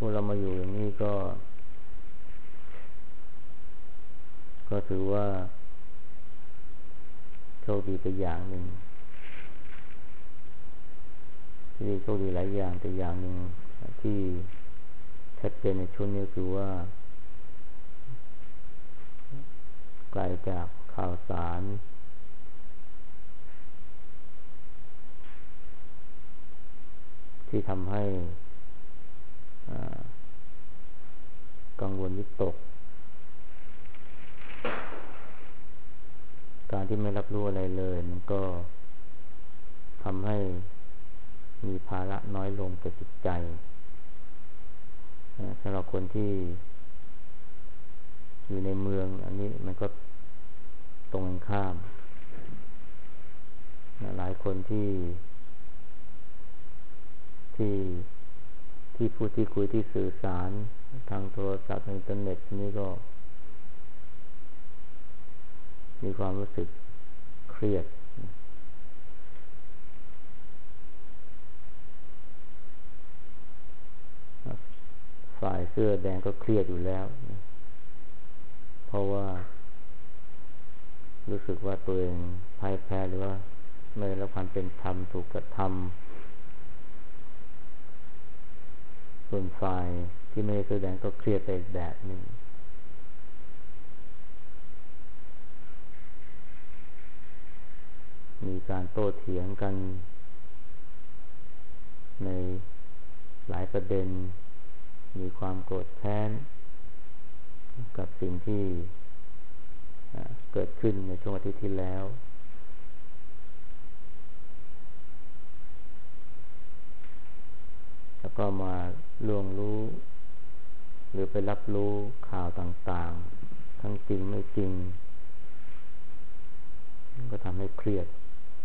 วกเรามาอยู่อย่างนี้ก็ถือว่าโชคดีไปอย่างหนึ่งที่โชคดีหลายอย่างแต่อย่างหนึ่งที่ชัดเจนในช่วงนี้คือว่าไกลจากข่าวสารที่ทำให้กังวลวิตกการที่ไม่รับรู้อะไรเลยมันก็ทำให้มีภาระน้อยลงกับจิตใจสำหรับคนที่อยู่ในเมืองอันนี้มันก็ตรงกันข้ามหลายคนที่พูดที่คุยที่สื่อสารทางโทรศัพท์อินเทอร์เน็ตนี่ก็มีความรู้สึกเครียดฝ่ายเสื้อแดงก็เครียดอยู่แล้วเพราะว่ารู้สึกว่าตัวเองพ่ายแพ้หรือว่าไม่ได้รับความเป็นธรรมถูกกระทำส่วนฝ่ายที่ไม่ได้เสื้อแดงก็เครียดไปอีกแบบหนึ่งมีการโต้เถียงกันในหลายประเด็นมีความโกรธแค้นกับสิ่งที่เกิดขึ้นในช่วงอาทิตย์ที่แล้วแล้วก็มาล่วงรู้หรือไปรับรู้ข่าวต่างๆทั้งจริงไม่จริงก็ทำให้เครียด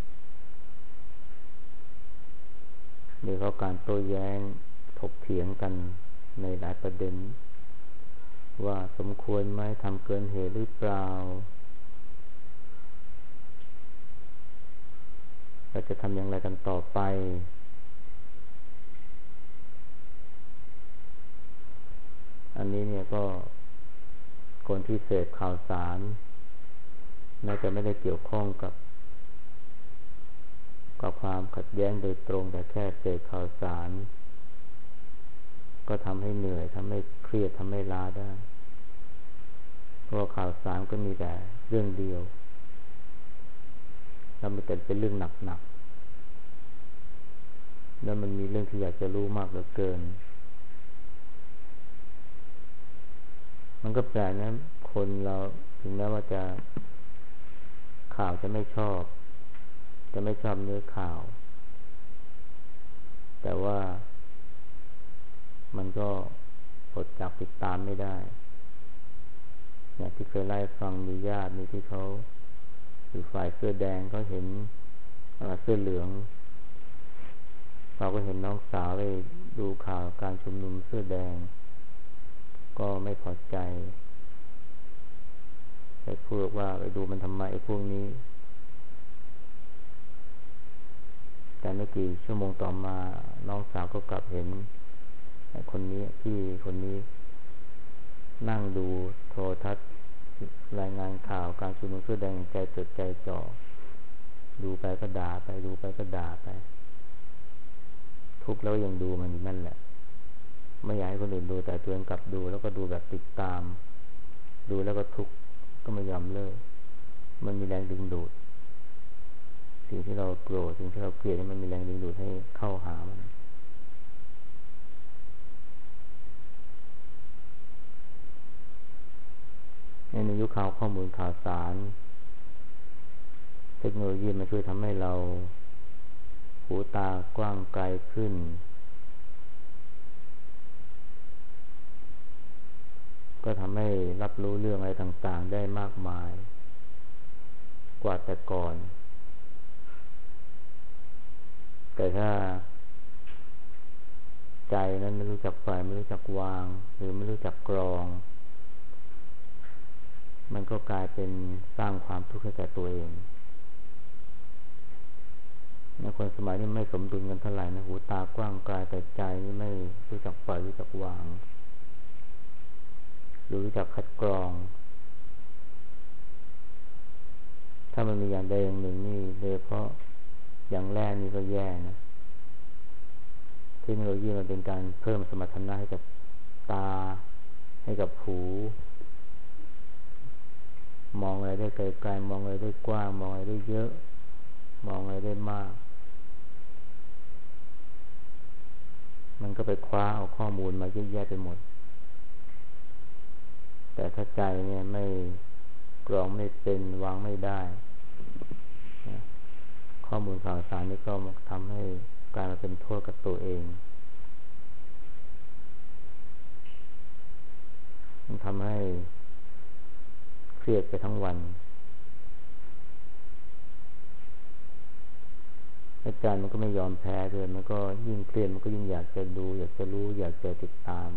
โดยเฉพาะการโต้แย้งถกเถียงกันในหลายประเด็นว่าสมควรไหมทำเกินเหตุหรือเปล่าเราจะทำอย่างไรกันต่อไปอันนี้เนี่ยก็คนที่เสพข่าวสารน่าจะไม่ได้เกี่ยวข้องกับความขัดแย้งโดยตรงแต่แค่เสพข่าวสารก็ทำให้เหนื่อยทำให้เครียดทำให้ล้าได้เพราะข่าวสารก็มีแต่เรื่องเดียวแล้วมันเป็นเรื่องหนักๆแล้วมันมีเรื่องที่อยากจะรู้มากเหลือเกินมันก็แปลกนะคนเราถึงแม้ว่าจะข่าวจะไม่ชอบเนื้อข่าวแต่ว่ามันก็อดจับติดตามไม่ได้เนี่ยที่เคยไล่ฟังมีญาติมีที่เขาอยู่ฝ่ายเสื้อแดงก็เห็นเสื้อเหลืองเราก็เห็นน้องสาวไปดูข่าวการชุมนุมเสื้อแดงก็ไม่พอใจไปพูดว่าไปดูมันทำไมไอ้พวกนี้แต่ไม่กี่ชั่วโมงต่อมาน้องสาวก็กลับเห็นไอ้คนนี้พี่คนนี้นั่งดูโทรทัศน์รายงานข่าวการชุมนุมเสื้อแดงใจจดใจจ่อดูไปก็ด่าไปดูไปก็ด่าไปทุกข์แล้วยังดูมันอยู่นั่นแหละไม่อยากให้คนอื่นดูแต่ตัวเองกลับดูแล้วก็ดูแบบติดตามดูแล้วก็ทุกข์ก็ไม่ยอมเลิกมันมีแรงดึงดูดสิ่งที่เราโกรธสิ่งที่เราเกลียดนี่มันมีแรงดึงดูดให้เข้าหามันในยุคข่าวข้อมูลข่าวสารเทคโนโลยีมันช่วยทำให้เราหูตากว้างไกลขึ้นก็ทำให้รับรู้เรื่องอะไรต่างๆได้มากมายกว่าแต่ก่อนแต่ถ้าใจนั้นไม่รู้จักปล่อยไม่รู้จักวางหรือไม่รู้จักกรองมันก็กลายเป็นสร้างความทุกข์ให้แก่ตัวเองนะคนสมัยนี้ไม่สมดุลกันเท่าไหร่นะหูตากว้างไกลแต่ใจนี่ไม่รู้จักปล่อยรู้จักวางรู้จักคัดกรองถ้ามันมีอย่างใดอย่างหนึ่งนี่โดยเฉพาะอย่างแรกนี่ก็แย่นะเทคโนโลยีมันเป็นการเพิ่มสมรรถนะให้กับตาให้กับหูมองอะไรได้ไกลๆมองอะไรได้กว้างมองอะไรได้เยอะมองอะไรได้มากมันก็ไปคว้าเอาข้อมูลมาเยอะแยะไปหมดแต่ถ้าใจเนี่ยไม่กรองไม่เป็นวางไม่ได้ข้อมูลข่าวสารนี่ก็ทำให้กลายมาเป็นโทษกับตัวเองมันทำให้เครียดไปทั้งวันอาจารย์มันก็ไม่ยอมแพ้ด้วยมันก็ยิ่งเครียดมันก็ยิ่งอยากจะดูอยากจะรู้อยากจะติดตาม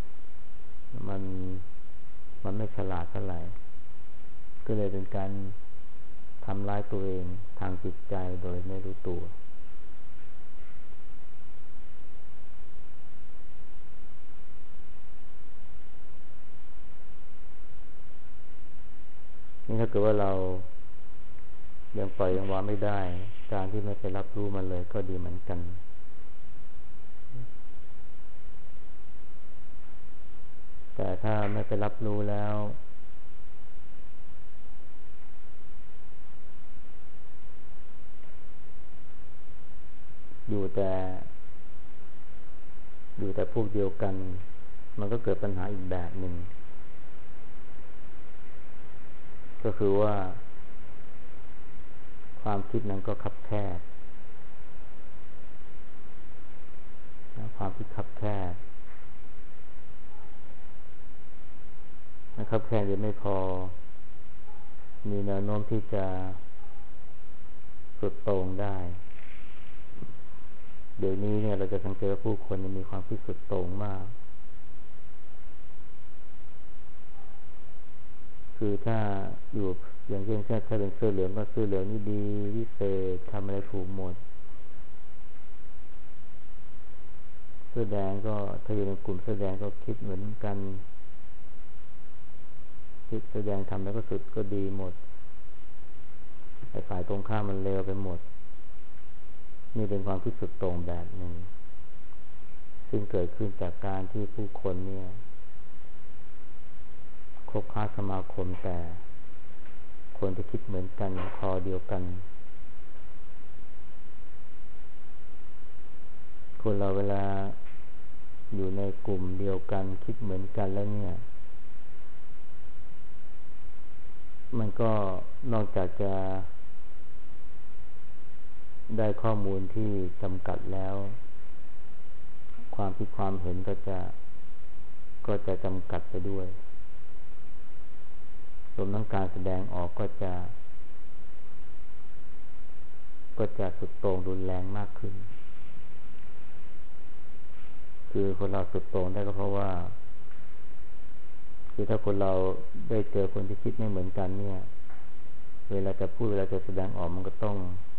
มันไม่ฉลาดเท่าไหร่ก็เลยเป็นการทำร้ายตัวเองทางจิตใจโดยไม่รู้ตัวนี่ถ้าเกิดว่าเรายังปล่อยยังวางไม่ได้การที่ไม่ไปรับรู้มันเลยก็ดีเหมือนกันแต่ถ้าไม่ไปรับรู้แล้วอยู่แต่พวกเดียวกันมันก็เกิดปัญหาอีกแบบหนึ่งก็คือว่าความคิดนั้นก็คับแคบความคิดคับแคบนะครับแค่ยังไม่พอมีแนวโน้มที่จะสุดโต่งได้เดี๋ยวนี้เนี่ยเราจะสังเกตว่าผู้คนมีความคิดสุดโต่งมากคือถ้าอยู่อย่างเช่นถ้าเป็นเสื้อเหลืองก็เสื้อเหลืองนี่ดีวิเศษทำอะไรถูกหมดเสื้อแดงก็ถ้าอยู่ในกลุ่มเสื้อแดงก็คิดเหมือนกันคิดเสื้อแดงทำแล้วก็สุดก็ดีหมดไอ้ฝ่ายตรงข้ามมันเลวไปหมดนี่เป็นความคิดสุดโต่งแบบหนึ่งซึ่งเกิดขึ้นจากการที่ผู้คนเนี่ยคบค้าสมาคมแต่คนที่คิดเหมือนกันคอเดียวกันคนเราเวลาอยู่ในกลุ่มเดียวกันคิดเหมือนกันแล้วเนี่ยมันก็นอกจากจะได้ข้อมูลที่จำกัดแล้วความคิดความเห็นก็จะจำกัดไปด้วยรวมทั้งการแสดงออกก็จะสุดโต่งรุนแรงมากขึ้นคือคนเราสุดโต่งได้ก็เพราะว่าคือถ้าคนเราได้เจอคนที่คิดไม่เหมือนกันเนี่ยเวลาจะพูดเวลาจะแสดงออกมันก็ต้อง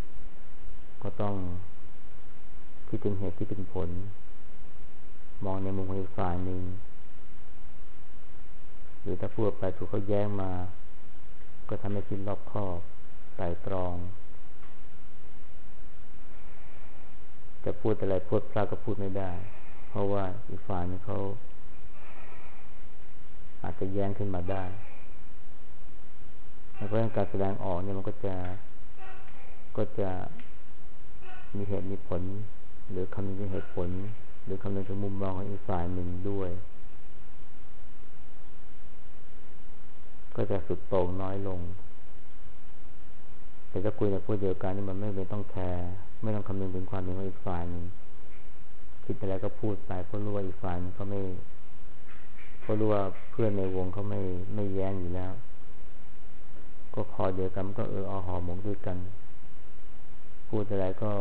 คิดถึงเหตุที่เป็นผลมองในมุมของอีกฝ่ายหนึ่งหรือถ้าพูดไปถูกเขาแย้งมาก็ทำให้คิดรอบคอบไตร่ตรองจะพูดอะไรพูดพลาดก็พูดไม่ได้เพราะว่าอีกฝ่ายนึงเขาอาจจะแย้งขึ้นมาได้เพราะฉะนั้นการแสดงออกเนี่ยมันก็จะมีเหตุมีผลหรือคำนึงถึงเหตุผลหรือคำนึงถึงมุมมองของอีกฝ่ายหนึ่งด้วยก็จะสุดโต่งน้อยลงแต่ถ้าคุยกับผู้เดียวกันนี่มันไม่ต้องแคร์ไม่ต้องคำนึงถึงความเห็นของอีกฝ่ายหนึ่งคิดอะไรก็พูดไปเพราะรู้ว่าอีกฝ่ายนึงเขาไม่เพราะรู้ว่าเพื่อนในวงเขาไม่แย้งอยู่แล้วก็คอเดียวกันก็เอาหอหมกด้วยกันพูดอะไรก็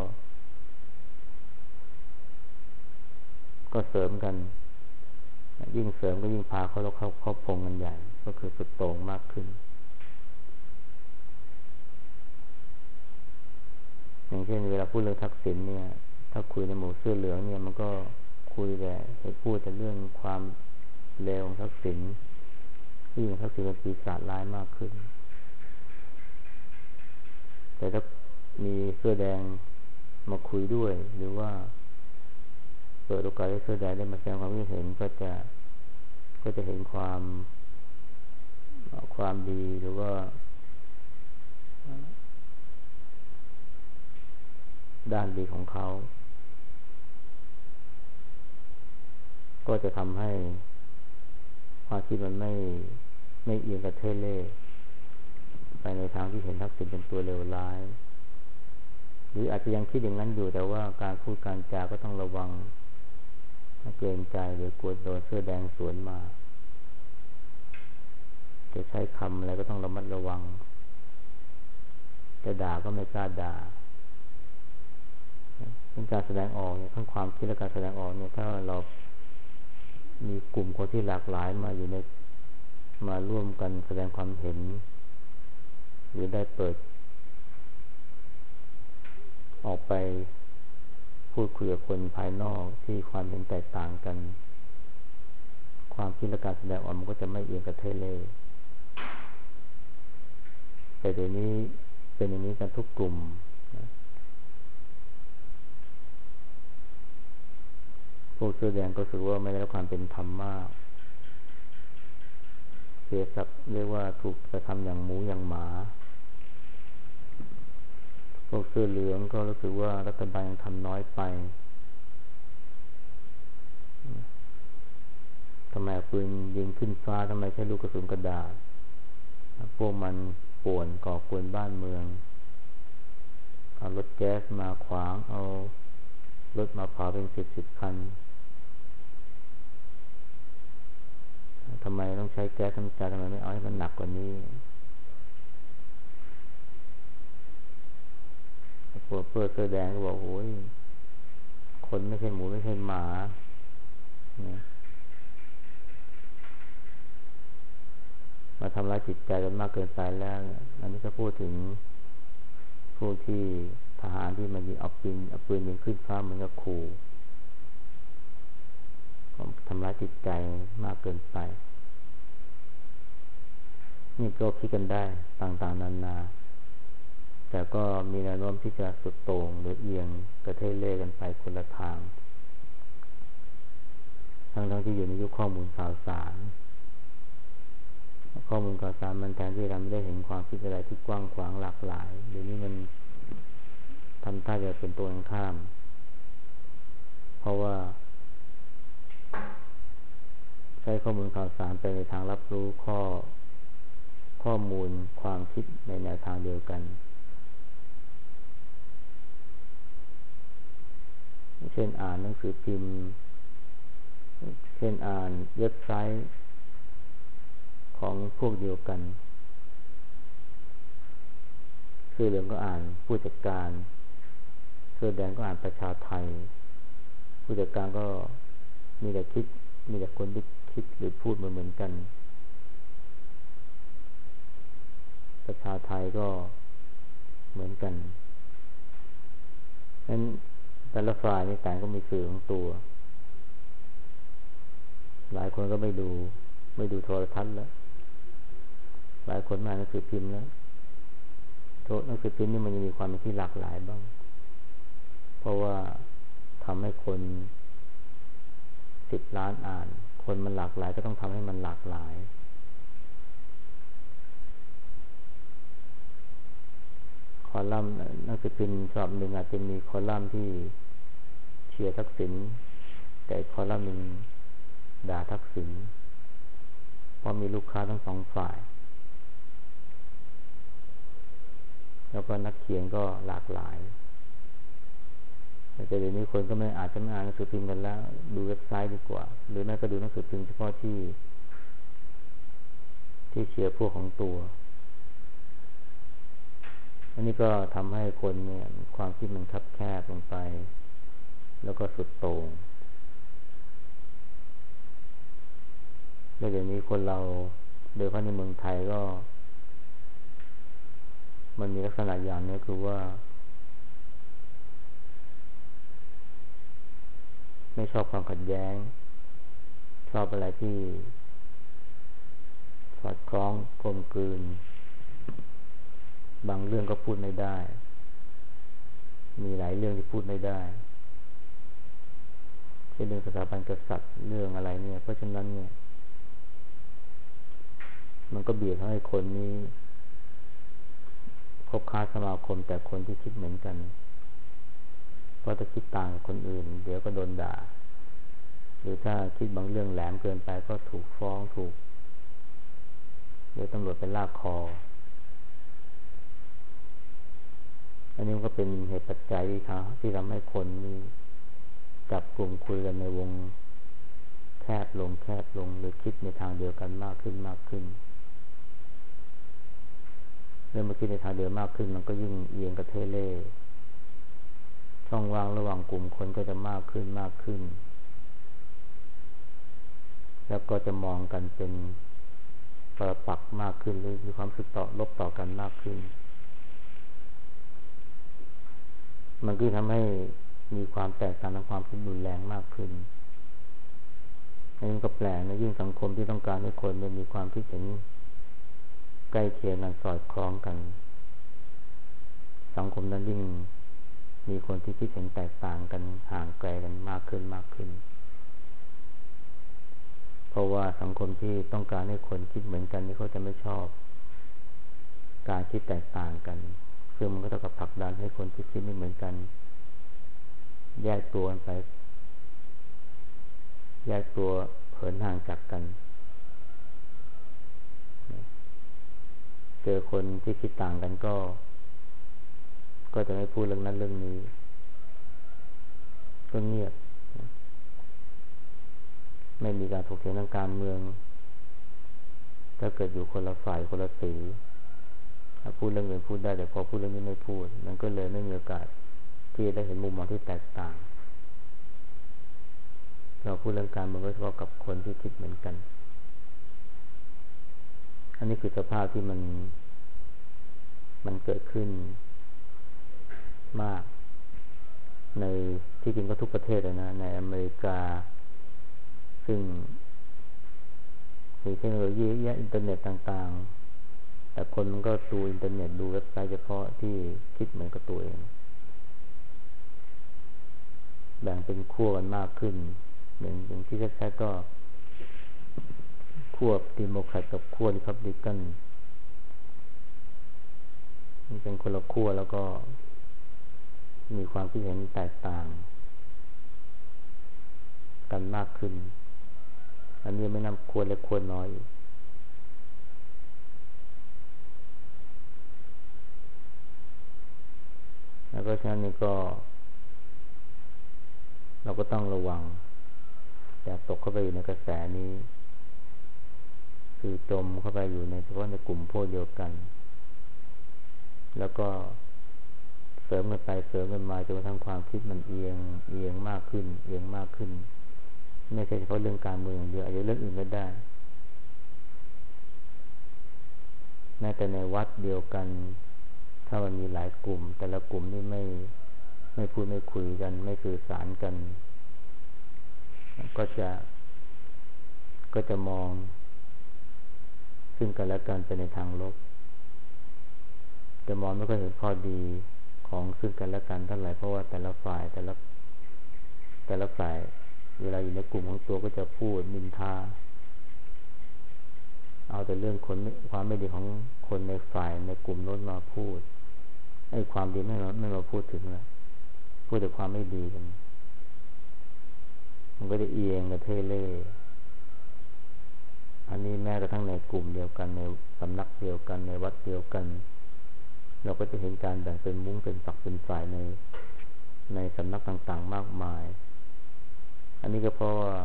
เสริมกันยิ่งเสริมก็ยิ่งพาเขาพงกันใหญ่ก็คือสุดโต่งมากขึ้นเพอย่างเช่นเวลาพูดเรื่องทักษิณเนี่ยถ้าคุยในหมู่เสื้อเหลืองเนี่ยมันก็คุยแต่พูดแต่เรื่องความเลวของทักษิณที่ทักษิณเป็นปีศาจร้ายมากขึ้นแต่ถ้ามีเสื้อแดงมาคุยด้วยหรือว่าเปิดโอกาสให้เสื้อแดงได้มาแสดงความคิดเห็นก็จะเห็นความดีหรือว่าด้านดีของเขาก็จะทำให้ความคิดมันไม่เอียงกระเทเล่ไปในทางที่เห็นทักษิณเป็นตัวเลวร้ายหรืออาจจะยังคิดอย่างนั้นอยู่แต่ว่าการพูดการจาก็ต้องระวังเกรงใจหรือกลัวโดนเสื้อแดงสวนมาจะใช้คำอะไรก็ต้องระมัดระวังจะด่าก็ไม่กล้าด่าเป็นการแสดงออกเนี่ยทั้งความคิดและการแสดงออกเนี่ยถ้าเรามีกลุ่มคนที่หลากหลายมาร่วมกันแสดงความเห็นหรือได้เปิดออกไปพูดคุยกับคนภายนอกที่ความเห็นแตกต่างกันความคิดและการแสดงออกมันก็จะไม่เอียงกระเทเล่แต่เดี๋ยวนี้เป็นอย่างนี้กันทุกกลุ่มพวกเสื้อแดงก็รู้สึกว่าไม่ได้รับความเป็นธรรมมากเสียศักดิ์เรียกว่าถูกกระทำอย่างหมูอย่างหมาพวกเสื้อเหลืองก็รู้สึกว่ารัฐบาลยังทำน้อยไปทำไมปืนยิงขึ้นฟ้าทำไมใช้ลูกกระสุนกระดาษพวกมันป่วนก่อกวนบ้านเมืองเอารถแก๊สมาขวางเอารถมาเผาเป็นสิบคันทำไมต้องใช้แก๊สน้ำตาทำไมไม่เอาให้มันหนักกว่านี้พวกเสื้อแดงก็บอกโอ้ยคนไม่ใช่หมูไม่ใช่หมาเนี่ยมาทำร้ายจิตใจกันมากเกินไปแล้วอันนี้ก็พูดถึงผู้ที่ทหารที่มันยิงเอาปืนยิงขึ้นฟ้าเหมือนกับขู่ทำร้ายจิตใจมากเกินไปนี่ก็คิดกันได้ต่างๆนานาแต่ก็มีแนวโน้มที่จะสุดโต่งหรือเอียงกระเทเล่กันไปคนละทางทั้งที่อยู่ในยุคข้อมูลข่าวสารข้อมูลข่าวสารมันแทนที่เราไม่ได้เห็นความคิดอะไรที่กว้างขวางหลากหลายเดี๋ยวนี้มันทำท่าจะเป็นตัวข้ามเพราะว่าใช้ข้อมูลข่าวสารไปในทางรับรู้ข้อมูลความคิดในแนวทางเดียวกันเช่นอ่านหนังสือพิมพ์เช่นอ่านเว็บไซต์ของพวกเดียวกันเสื้อเหลืองก็อ่านผู้จัดการเสื้อแดงก็อ่านประชาไทยผู้จัดการก็มีแต่คนที่คิดหรือพูดเหมือนกันประชาไทยก็เหมือนกันนั้นแต่ละฝ่ายในแต่ก็มีสื่อของตัวหลายคนก็ไม่ดูโทรทัศน์แล้วหลายคนมาหนังสือพิมพ์แล้วหนังสือพิมพ์นี่มันยังมีความเป็นที่หลากหลายบ้างเพราะว่าทำให้คน10 ล้านอ่านคนมันหลากหลายก็ต้องทำให้มันหลากหลายคอลัมน์หนังสือพิมพ์ฉบับหนึ่งอาจจะมีคอลัมน์ที่เชียร์ทักษิณแต่คอลัมน์หนึ่งด่าทักษิณเพราะมีลูกค้าทั้งสองฝ่ายแล้วก็นักเขียนก็หลากหลายแต่เดี๋ยวนี้คนก็อาจจะไม่อ่านหนังสือพิมพ์กันแล้วดูเว็บไซต์ดีกว่าหรือแม้ก็ดูหนังสือพิมพ์เฉพาะที่เชียร์พวกของตัวอันนี้ก็ทำให้คนเนี่ยความคิดมันคับแคบลงไปแล้วก็สุดโต่งแล้วเดี๋ยวนี้คนเราโดยเฉพาะในเมืองไทยก็มันมีลักษณะอย่างนี้คือว่าไม่ชอบความขัดแย้งชอบอะไรที่สอดคล้องกลมกลืนบางเรื่องก็พูดไม่ได้มีหลายเรื่องที่พูดไม่ได้เช่นเรื่องสถาบันกษัตริย์เรื่องอะไรเนี่ยเพราะฉะนั้นเนี่ยมันก็เบียดให้คนนี้คบค้าสมาคมแต่คนที่คิดเหมือนกันเพราะถ้าคิดต่างกับคนอื่นเดี๋ยวก็โดนด่าหรือถ้าคิดบางเรื่องแหลมเกินไปก็ถูกฟ้องถูกเดี๋ยวตำรวจไปลากคออันนี้ก็เป็นเหตุปัจจัยที่ทำให้คนนี้จับกลุ่มคุยกันในวงแคบลงหรือคิดในทางเดียวกันมากขึ้นเมื่อคิดในทางเดียวมากขึ้นมันก็ยิ่งเอียงกระเทเล่ช่องว่างระหว่างกลุ่มคนก็จะมากขึ้นแล้วก็จะมองกันเป็นปรปักษ์มากขึ้นหรือมีความรู้สึกลบต่อกันมากขึ้นมันก็ทำให้มีความแตกต่างทางความคิดรุนแรงมากขึ้นอันนี้ก็แปลกนะยิ่งสังคมที่ต้องการให้คนมีความคิดเห็นใกล้เคียงกันสอดคล้องกันสังคมนั้นยิ่งมีคนที่คิดเห็นแตกต่างกันห่างไกลกันมากขึ้นเพราะว่าสังคมที่ต้องการให้คนคิดเหมือนกันนี่เขาจะไม่ชอบการคิดแตกต่างกันซึ่งมันก็เท่ากับผลักดันให้คนที่คิดไม่เหมือนกันแยกตัวกันไปเหินห่างจากกันเจอคนที่คิดต่างกันก็จะไม่พูดเรื่องนั้นเรื่องนี้ก็เงียบไม่มีการถกเถียงทางการเมืองถ้าเกิดอยู่คนละฝ่ายคนละสีพูดเรื่องอื่นพูดได้แต่พอพูดเรื่องนี้ไม่พูดมันก็เลยไม่มีโอกาสที่ได้เห็นมุมมองที่แตกต่างเราพูดเรื่องการเมืองก็เฉพาะกับคนที่คิดเหมือนกันอันนี้คือสภาพที่มันเกิดขึ้นมากในที่จริงก็ทุกประเทศเลยนะในอเมริกาซึ่งมีเทคโนโลยีเยอะอินเทอร์เน็ตต่างๆแต่คนมันก็ดูอินเทอร์เน็ตดูเว็บไซต์เฉพาะที่คิดเหมือนกับตัวเองแบ่งเป็นขั้วกันมากขึ้นอย่างที่แท้ๆก็ขั้วดิโมแครตกับขั้วริพับลิกันมันเป็นคนละขั้วแล้วก็มีความคิดเห็นแตกต่างกันมากขึ้นอันนี้ไม่นำขั้วเล็กขั้วน้อยแล้วก็ฉะนั้นนี่ก็เราก็ต้องระวังอย่าตกเข้าไปอยู่ในกระแสนี้คือจมเข้าไปอยู่ในเฉพาะในกลุ่มพวกเดียวกันแล้วก็เสริมกันไปเสริมกันมาจนกระทั่งความคิดมันเอียงมากขึ้นไม่ใช่เฉพาะเรื่องการเมืองอย่างเดียวอาจจะเรื่องอื่นก็ได้แม้แต่ในวัดเดียวกันถ้ามันมีหลายกลุ่มแต่ละกลุ่มนี่ไม่พูดไม่คุยกันไม่สื่อสารกันก็จะมองซึ่งกันและกันไปในทางลบจะมองไม่ค่อยเห็นข้อดีของซึ่งกันและกันเท่าไหร่เพราะว่าแต่ละฝ่ายเวลาอยู่ในกลุ่มของตัวก็จะพูดนินทาเอาแต่เรื่องความไม่ดีของคนในฝ่ายในกลุ่มโน้นมาพูดไอ้ความดีไม่มาพูดถึงเลยพูดแต่ความไม่ดีกันมันก็จะเอียงกระเทเล่อันนี้แม้กระทั่งในกลุ่มเดียวกันในสำนักเดียวกันในวัดเดียวกันเราก็จะเห็นการแบ่งเป็นมุ้งเป็นฝักเป็นฝ่ายในสำนักต่างๆมากมายอันนี้ก็เพราะว่า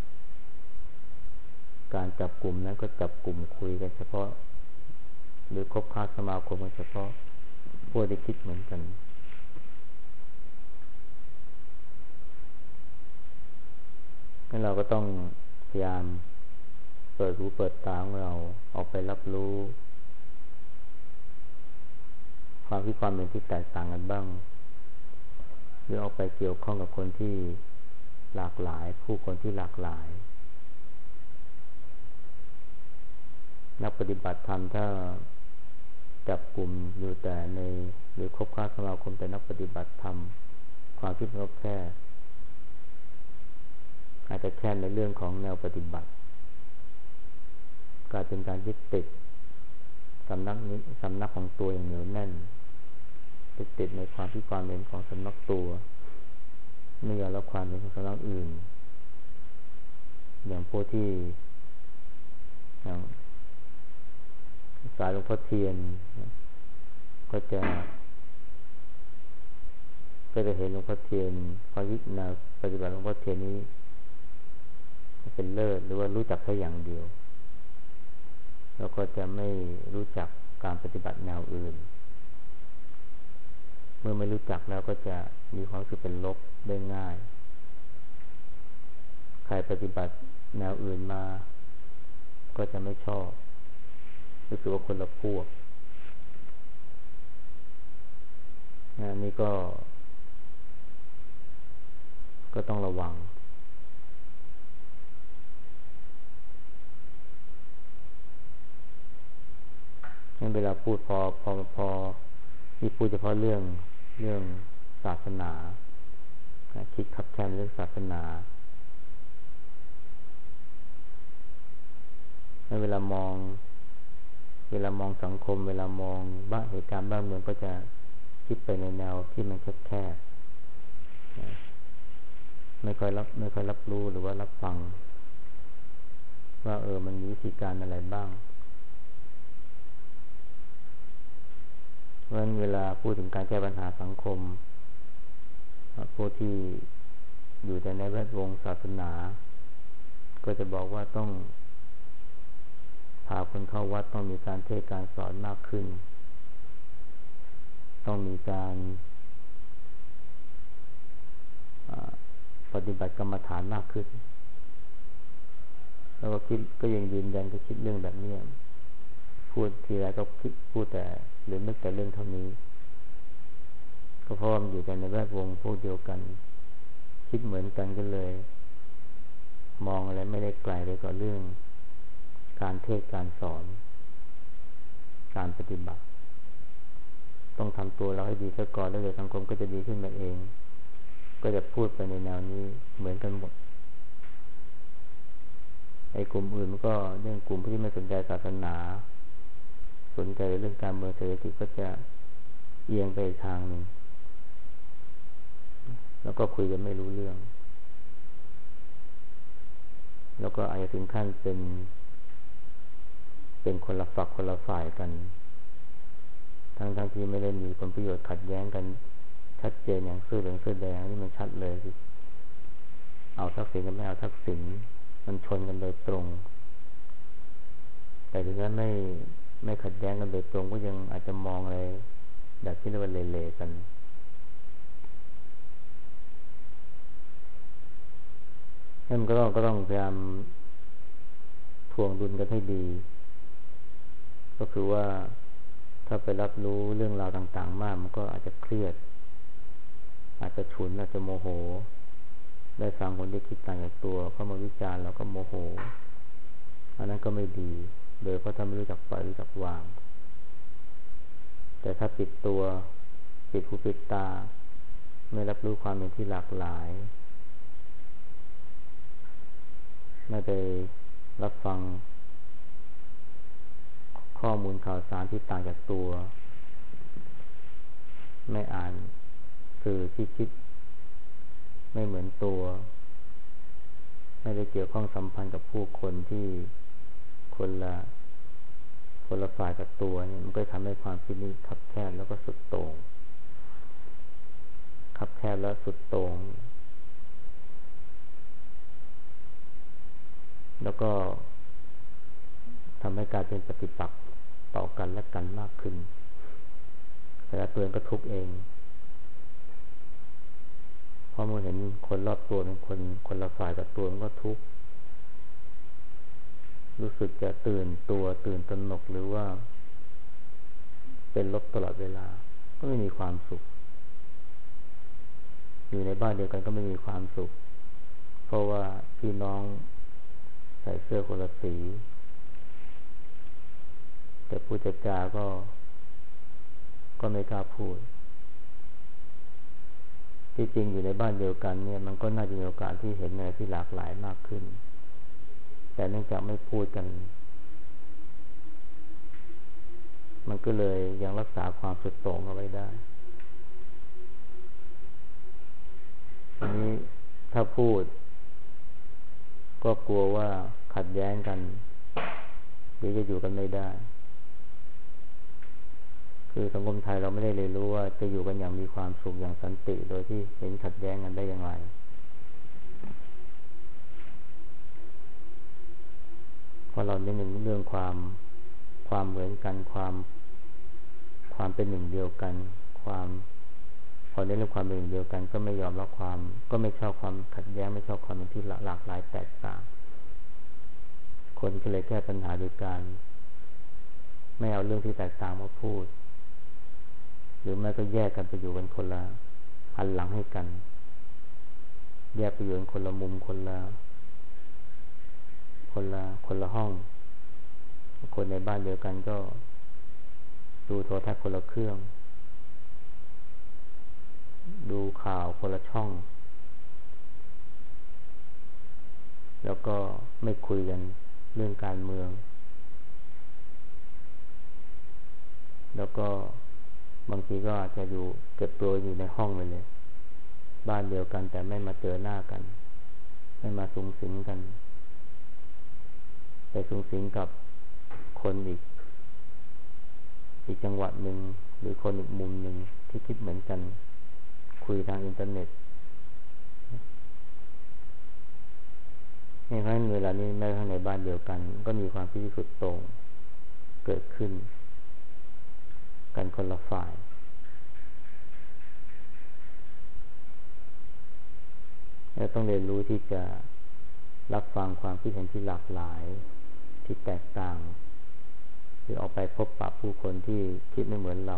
การจับกลุ่มนั้นก็จับกลุ่มคุยกันเฉพาะหรือคบค้าสมาคมกันเฉพาะพวกที่คิดเหมือนกันงั้นเราก็ต้องพยายามเปิดหูเปิดตาของเราออกไปรับรู้ความคิดความเห็นที่แตกต่างกันบ้างหรือออกไปเกี่ยวข้องกับคนที่หลากหลายผู้คนที่หลากหลายนักปฏิบัติธรรมถ้าจับกลุ่มอยู่แต่ในหรือคบค้าสมาคมแต่นักปฏิบัติธรรมความคิดก็แค่อาจจะแค่ในเรื่องของแนวปฏิบัติกลายเป็นการยึดติดสำนักของตัวอย่างเหนียวแน่นยึดติดในความที่ความเห็นของสำนักตัวไม่ยอมรับความเห็นของสำนักอื่นอย่างพวกที่อย่างสายหลวงพ่อเทียนก็จะเห็นหลวงพ่อเทียนความคิดแนวปฏิบัติหลวงพ่อเทียนนี้เป็นเลิศหรือว่ารู้จักแค่อย่างเดียวแล้วก็จะไม่รู้จักการปฏิบัติแนวอื่นเมื่อไม่รู้จักแล้วก็จะมีความรู้สึกเป็นลบได้ง่ายใครปฏิบัติแนวอื่นมาก็จะไม่ชอบรู้สึกว่าคนละพวกนี่ก็ต้องระวังงั้นเวลาพูดพอนี่พูดเฉพาะเรื่องศาสนาคิดคับแคบเรื่องศาสนาเวลามองสังคมเวลามองบ้านเหตุการณ์บ้านเมืองก็จะคิดไปในแนวที่มันแคบไม่ค่อยรับรู้หรือว่ารับฟังว่ามันมีวิธีการอะไรบ้างเพราะฉะนั้นเวลาพูดถึงการแก้ปัญหาสังคมพวกที่อยู่แต่ในแวดวงศาสนาก็จะบอกว่าต้องพาคนเข้าวัดต้องมีการเทศน์การสอนมากขึ้นต้องมีการปฏิบัติกรรมฐานมากขึ้นแล้วก็ยังยืนยันก็คิดเรื่องแบบนี้พูดทีไรก็พูดแต่หรือนึกแต่เรื่องเท่านี้ก็เพราะมันอยู่กันในแวดวงพวกเดียวกันคิดเหมือนกันก็เลยมองอะไรไม่ได้ไกลไปกว่าเรื่องการเทศน์การสอนการปฏิบัติต้องทำตัวเราให้ดีซะก่อนแล้วเดี๋ยวสังคมก็จะดีขึ้นมาเองก็จะพูดไปในแนวนี้เหมือนกันหมดไอ้กลุ่มอื่นมันก็เรื่องกลุ่มที่ไม่สนใจศาสนาสนใจเรื่องการเมืองเศรษฐกิจก็จะเอียงไปทางนึงแล้วก็คุยกันไม่รู้เรื่องแล้วก็อาจจะถึงขั้นเป็นคนละฝักคนละฝ่ายกันทั้งที่ไม่ได้มีผลประโยชน์ขัดแย้งกันชัดเจนอย่างเสื้อเหลืองเสื้อแดงนี่มันชัดเลยสิเอาทักษิณกับไม่เอาทักษิณมันชนกันโดยตรงแต่ถึงนั้นไม่ขัดแย้งกันโดยตรงก็ยังอาจจะมองอะไรแบบที่เรียกว่าเละๆกันนั่นก็ต้องพยายามทวงดุลกันให้ดีก็คือว่าถ้าไปรับรู้เรื่องราวต่างๆมากมันก็อาจจะเครียดอาจจะฉุนอาจจะโมโหได้ฟังคนที่คิดต่างจากตัวเข้ามาวิจารณ์แล้วก็โมโหอันนั้นก็ไม่ดีโดยเพราะถ้าไม่รู้จักปล่อยรู้จักวางแต่ถ้าปิดตัวปิดหูปิดตาไม่รับรู้ความเห็นที่หลากหลายไม่ไปรับฟังข้อมูลข่าวสารที่ต่างจากตัวไม่อ่านสื่อที่คิดไม่เหมือนตัวไม่ได้เกี่ยวข้องสัมพันธ์กับผู้คนที่คนละฝ่ายกับตัวเนี่ยมันก็ทำให้ความคิดนี้คับแคบแล้วก็สุดโต่งคับแคบแล้วสุดโต่งแล้วก็ทำให้กลายเป็นปฏิปักษ์ต่อกันและกันมากขึ้นแต่ละตัวเองก็ทุกข์เองพอเมื่อเห็นคนรอบตัวเป็นคนละฝ่ายกับตัวมันก็ทุกข์รู้สึกจะตื่นตระหนกหรือว่าเป็นลบตลอดเวลาก็ไม่มีความสุขอยู่ในบ้านเดียวกันก็ไม่มีความสุขพี่น้องใส่เสื้อคนละสีแต่พูดจาก็ไม่กล้าพูดที่จริงอยู่ในบ้านเดียวกันเนี่ยมันก็น่าจะมีโอกาสที่เห็นอะไรที่หลากหลายมากขึ้นแต่เนื่องจากไม่พูดกันมันก็เลยยังรักษาความสุดโต่งเอาไว้ได้อันนี้ถ้าพูดก็กลัวว่าขัดแย้งกันหรือจะอยู่กันไม่ได้คือสังคมไทยเราไม่ได้เรียนรู้ว่าจะอยู่กันอย่างมีความสุขอย่างสันติโดยที่เห็นขัดแย้งกันได้อย่างไรเพราะเราเน้นเรื่องความเหมือนกันความเป็นหนึ่งเดียวกันพอเน้นเรื่องความเป็นหนึ่งเดียวกันก็ไม่ยอมรับก็ไม่ชอบความขัดแย้งไม่ชอบความเป็นที่หลากหลายแตกต่างคนก็เลยแก้ปัญหาโดยการไม่เอาเรื่องที่แตกต่างมาพูดหรือไม่ก็แยกกันไปอยู่กันคนละหันหลังให้กันแยกไปอยู่กันคนละมุมคนละห้องคนในบ้านเดียวกันก็ดูโทรทัศน์คนละเครื่องดูข่าวคนละช่องแล้วก็ไม่คุยกันเรื่องการเมืองแล้วก็บางทีก็อาจจะอยู่เก็บตัวอยู่ในห้องเลยบ้านเดียวกันแต่ไม่มาเจอหน้ากันไม่มาสุงสิงกันไปสุงสิงกับคนอีกจังหวัดหนึ่งหรือคนอีกมุมหนึ่งที่คิดเหมือนกันคุยทางอินเทอร์เน็ตเพราะฉะนั้นเวลานี้แม้กระทั่งในบ้านเดียวกันก็มีความคิดที่สุดโต่งเกิดขึ้นกันคนละฝ่ายและต้องเรียนรู้ที่จะรับฟังความคิดเห็นที่หลากหลายที่แตกต่างหรือออกไปพบปะผู้คนที่คิดไม่เหมือนเรา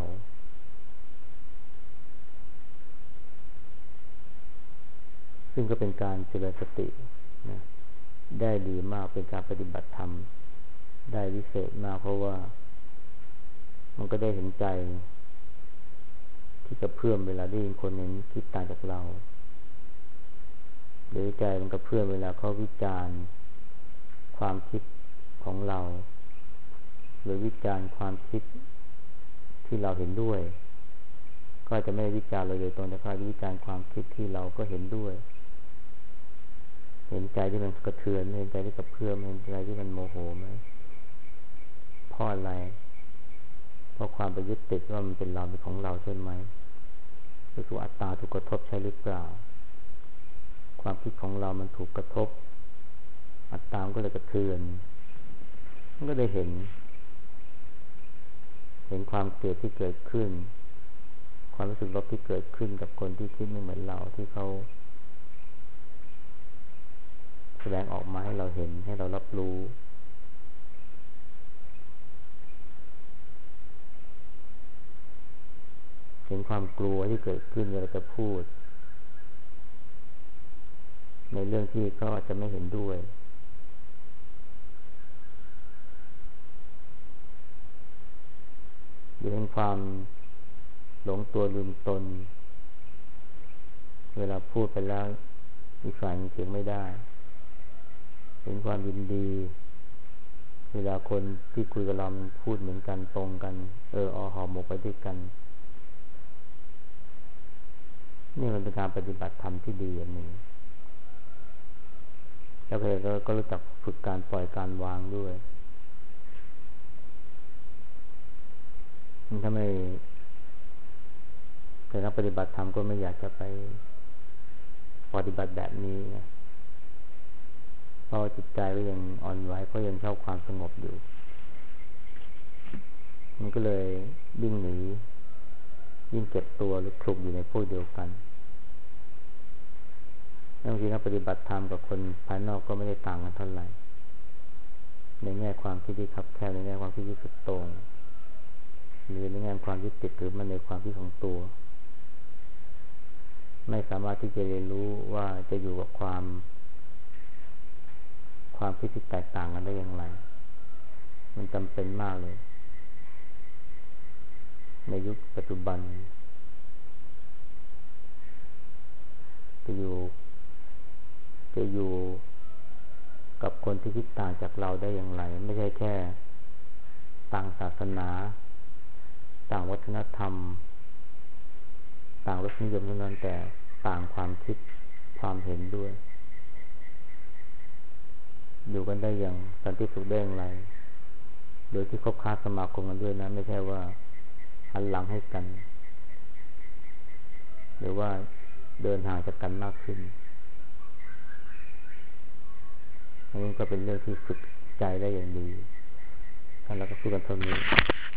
ซึ่งก็เป็นการเจริญสตินะได้ดีมากเป็นการปฏิบัติธรรมได้วิเศษมากเพราะว่ามันก็ได้เห็นใจที่กระเพื่อมเวลาได้ยินคนหนึ่งคิดต่างจากเราหรือใจมันกระเพื่อมเวลาเขาวิจารณ์ความคิดของเราหรือวิจารณ์ความคิดที่เราเห็นด้วยก็จะไม่วิจารณ์เลยโดยตรงแต่ก็วิจารณ์ความคิดที่เราก็เห็นด้วยเห็นใจที่มันกระเทือนเห็นใจที่กระเพื่อมเห็นใจที่มันโมโหไหมเพราะอะไรเพราะความไปยึดติดว่ามันเป็นเราเป็นของเราใช่ไหมหรือว่าอัตตาถูกกระทบใช่หรือเปล่าความคิดของเรามันถูกกระทบอัตตาก็เลยกระเทือนมันก็ได้เห็นความเกลียดที่เกิดขึ้นความรู้สึกลบที่เกิดขึ้นกับคนที่คิดไม่เหมือนเราที่เขาแสดงออกมาให้เราเห็นให้เรารับรู้เห็นความกลัวที่เกิดขึ้นเวลาจะพูดในเรื่องที่เขาอาจจะไม่เห็นด้วยหรือเห็นความหลงตัวลืมตนเวลาพูดไปแล้วอีกฝ่ายเถียงไม่ได้เห็นความยินดีเวลาคนที่คุยกับเราพูดเหมือนกันตรงกันหอมหมกไปด้วยกันนี่มันเป็นการปฏิบัติธรรมที่ดีอย่างหนึ่งแล้วก็รู้จักฝึกการปล่อยการวางด้วยถ้าไม่แต่นักปฏิบัติธรรมก็ไม่อยากจะไปปฏิบัติแบบนี้ไงเพราะจิตใจก็ยังอ่อนไหวก็ยังชอบความสงบอยู่มันก็เลยยิ่งหนียิ่งเก็บตัวหรือคลุกอยู่ในพวกเดียวกันบางทีนักปฏิบัติธรรมกับคนภายนอกก็ไม่ได้ต่างกันเท่าไหร่ในแง่ความคิดที่คับแคบในแง่ความคิดที่สุดโต่งหรือในแง่ความยึดติดถือมันในความคิดของตัวไม่สามารถที่จะเรียนรู้ว่าจะอยู่กับความความคิดที่แตกต่างกันได้อย่างไรมันจำเป็นมากเลยในยุคปัจจุบันจะอยู่กับคนที่คิดต่างจากเราได้อย่างไรไม่ใช่แค่ต่างศาสนาต่างวัฒนธรรมต่างรสนิยมเท่านั้นแต่ต่างความคิดความเห็นด้วยอยู่กันได้อย่างสันติสุขได้อย่างไรโดยที่คบค้าสมาคมกันด้วยนะไม่ใช่ว่าหันหลังให้กันหรือว่าเดินห่างจากกันมากขึ้นอันนี้ก็เป็นเรื่องที่ฝึกใจได้อย่างดีแล้วก็พูดกันเท่านี้